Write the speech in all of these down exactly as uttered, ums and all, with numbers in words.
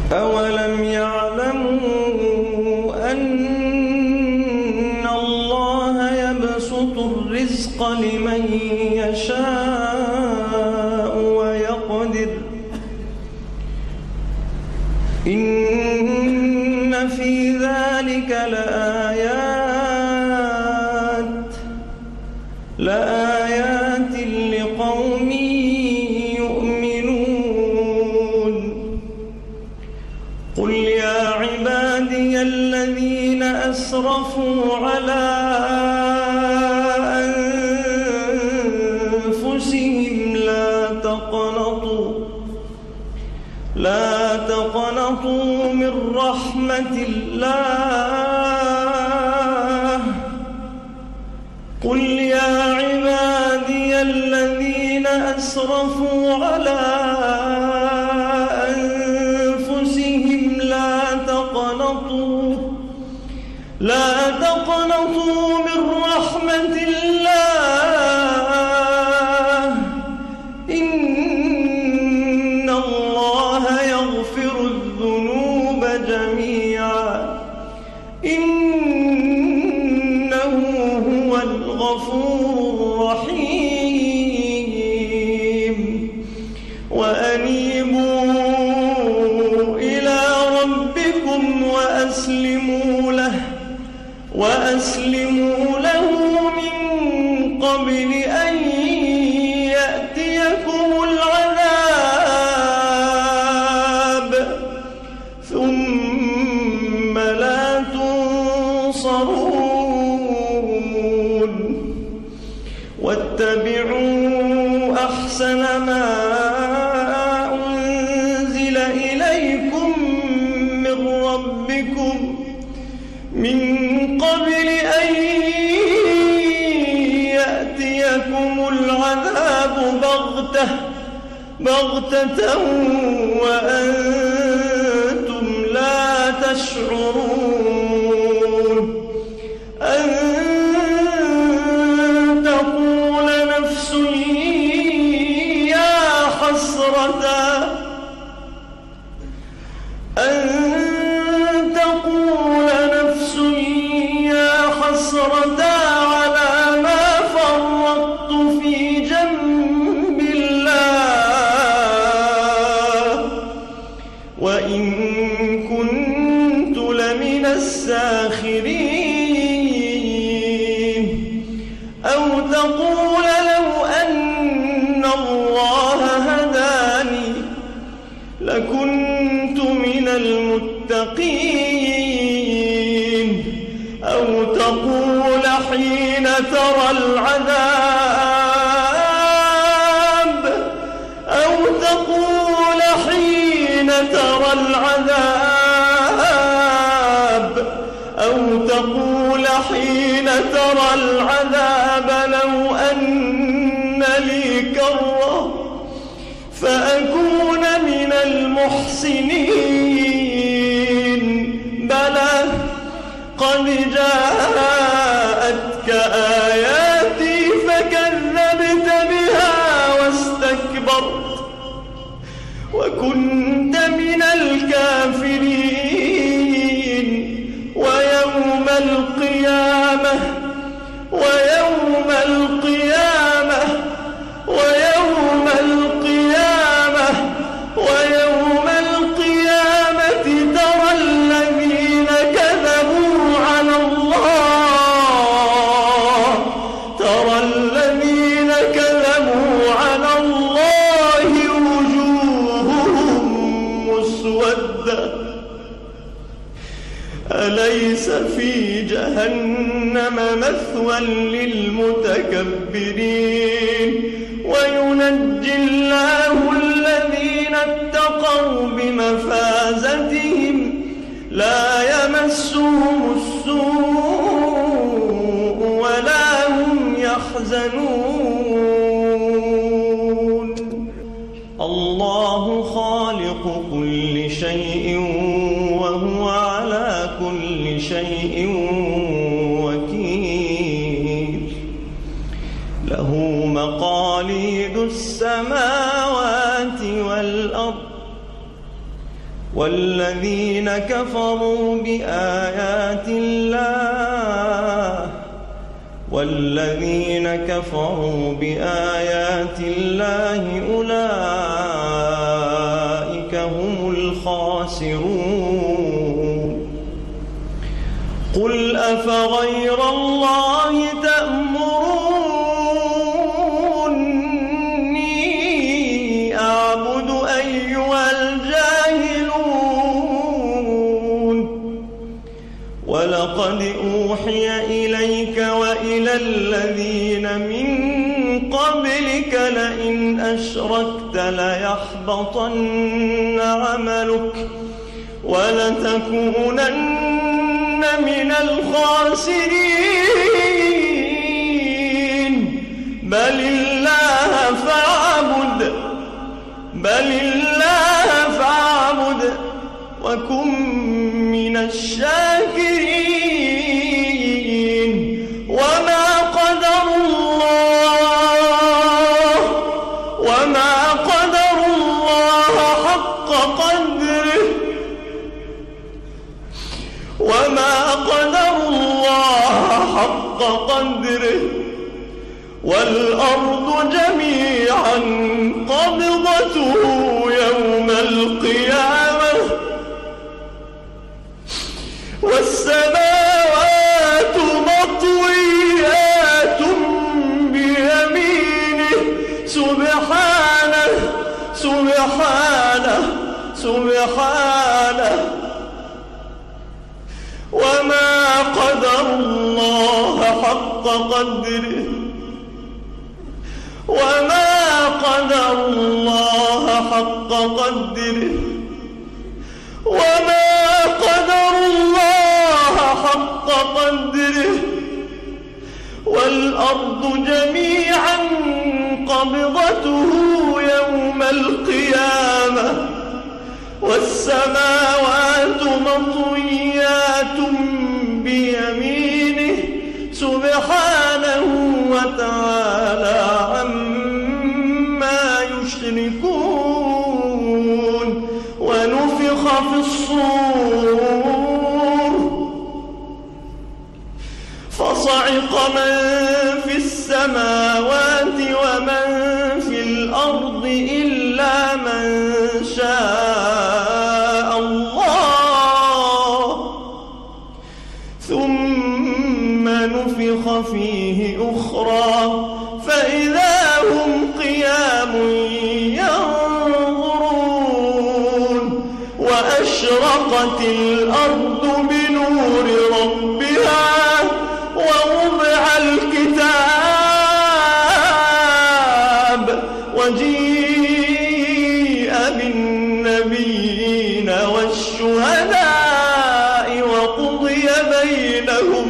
أولم يعلموا أن الله يبسط الرزق لمن يشاء ويقدر إن في ذلك لآيات لآيات لقوم يؤمنون قل يا عبادي الذين أسرفوا على أنفسهم لا تقنطوا لا تقنطوا من رحمة الله قل يا عبادي الذين أسرفوا على أنفسهم لا تقنطوا لا تقنطوا من رحمة الله إن الله يغفر الذنوب جميعا إنه هو الغفور الرحيم وأنيبوا إلى ربكم وأسلموا له وأسلموا له من قبل أن يأتيكم العذاب ثم لا تنصرون واتبعوا أحسن ما أنزل إليكم من ربكم من قبل أن يأتيكم العذاب بغتة بغتة وأنتم لا تشعرون أن تقول نفس يا حسرة أن تقول نفس يا حسرة على ما فرطت في جنب الله وإن كنت لمن الساخرين أو تقول لو أن الله هداني لكنت من المتقين أو تقول حين ترى العذاب أو تقول حين ترى العذاب أو تقول حين ترى العذاب لو أن لي كرة فأكون من المحسنين بلى قد جاءتك آياتي فكذبت بها واستكبرت وكنت من الكافرين ويوم القيامة ويوم القيامة ويوم القيامة ويوم القيامة ترى الذين كذبوا على الله ترى الذين كذبوا على الله وجوههم مسودة أليس في جهنم مثوى للمتكبرين وينجي الله الذين اتقوا بمفازتهم لا يمسهم السوء ولا هم يحزنون الله خالق كل شيء وهو على كل شيء وكيل له مقاليد السماوات والأرض والذين كفروا بآيات الله والذين كفروا بآيات الله أولئك هم الخاسرون. قل أفغير الله تأمروني أعبد أيها الجاهلون؟ ولقد أوحي إليك وإلى الذين من قبلك لئن أشركت ليحبطن عملك ولتكونن من الخاسرين. بل الله فاعبد بل الله فاعبد وكن من الشاكرين. وما قدر الله وما قدر الله حق قدره وما قدر الله حق قدره والأرض جميعا قبضته يوم القيامة والسماوات مطويات بيمينه سبحانه سبحانه سبحانه. وما قدر الله حق قدره وما قدر الله حق قدره وما قدر الله حق قدره والأرض جميعا قبضته يوم القيامة والسماوات مطويات بيمينه سبحانه وتعالى عما يشركون. ونفخ في الصور فصعق من في السماوات ومن في الأرض إلا من شاء الله ثم نفخ فيه أخرى فإذا هم قيام ينظرون. وأشرقت الأرض بنور ربها ووضع الكتاب وجيء بالنبيين والشهداء وقضي بينهم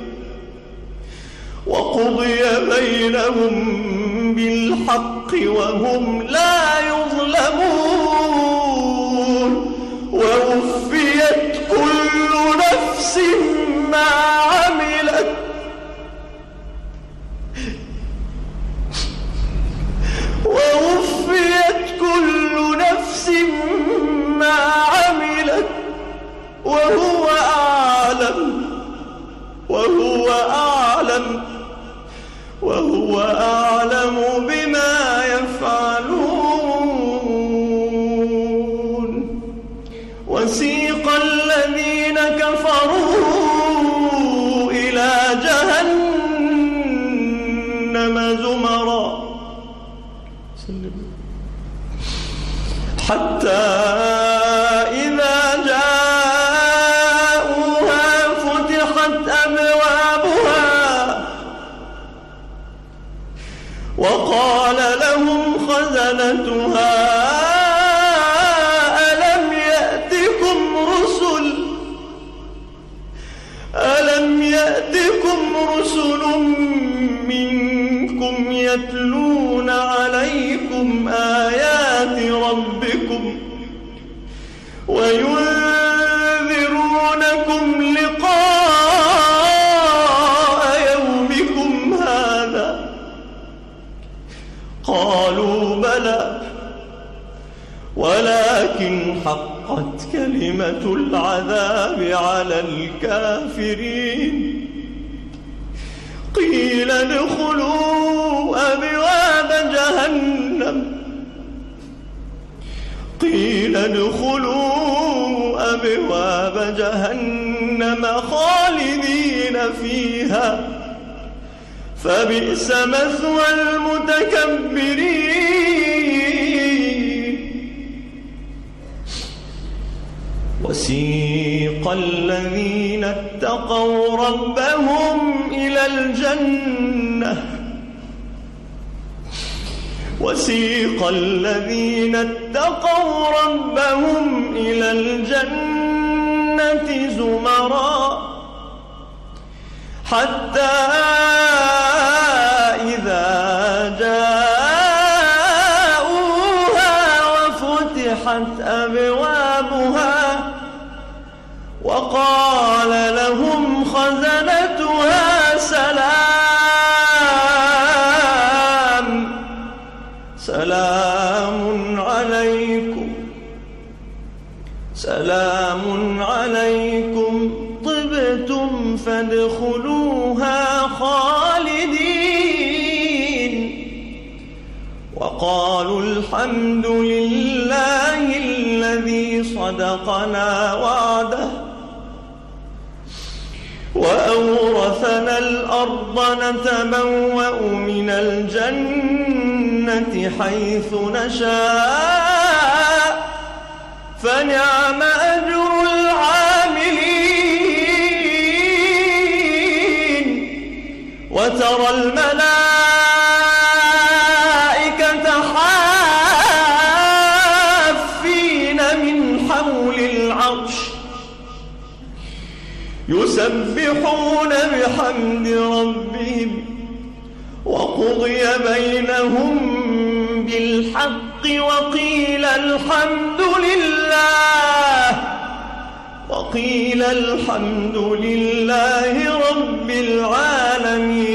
وقضي بينهم بالحق وهم لا يظلمون. ووفيت كل نفس ما عملت ووفيت كل نفس ما عملت وهو أعلم وهو أعلم وهو أعلم بما يفعلون. وسيق الذين كفروا إلى جهنم زمرا حتى إذا جاءوها فتحت أبوابها وقال لهم خزنتها ألم يأتكم رسل ألم يأتكم رسل منكم يتلون عليكم آيات ربكم وينذرونكم لقاء يومكم هذا؟ قالوا بلى ولكن حق وحقت كلمة العذاب على الكافرين قيل ادخلوا أبواب جهنم قيل ادخلوا أبواب جهنم خالدين فيها فبئس مثوى المتكبرين وسيق الذين اتقوا ربهم إلى الجنة وسيق الذين اتقوا ربهم إلى الجنة زمرا حتى إذا جاءوها وفتحت أبوابها وقال لهم خزنتها سلام سلام عليكم سلام عليكم طبتم فادخلوها خالدين وقالوا الحمد لله الذي صدقنا وعده وأورثنا الأرض نتبوأ من الجنة حيث نشاء فنعم أجر العاملين وترى الملائكة حافين من حول العرش يسبحون بحمد ربهم وقضي بينهم بالحق وقيل الحمد لله وقيل الحمد لله رب العالمين.